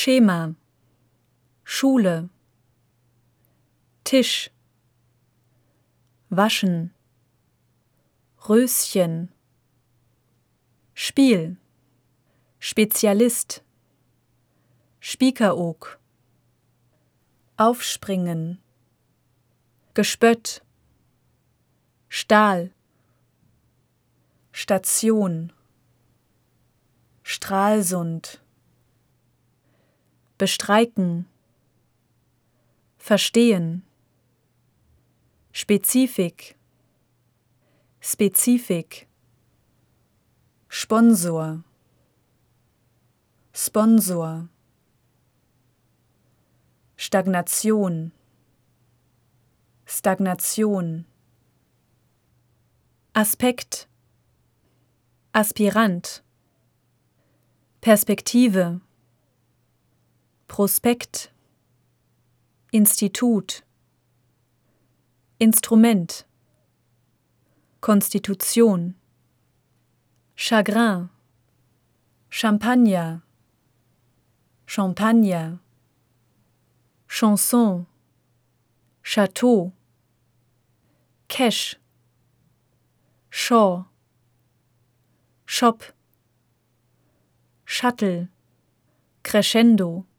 Schema, Schule, Tisch, waschen, Röschen, Spiel, Spezialist, Spiekeroog, aufspringen, Gespött, Stahl, Station, Stralsund, bestreiken, verstehen, Spezifik, Spezifik, Sponsor, Sponsor, Stagnation, Stagnation, Aspekt, Aspirant, Perspektive, Prospekt, Institut, Instrument, Konstitution, Chagrin, Champagner, Champagner, Chanson, Chateau, Cash, Shaw, Shop, Shuttle, Crescendo,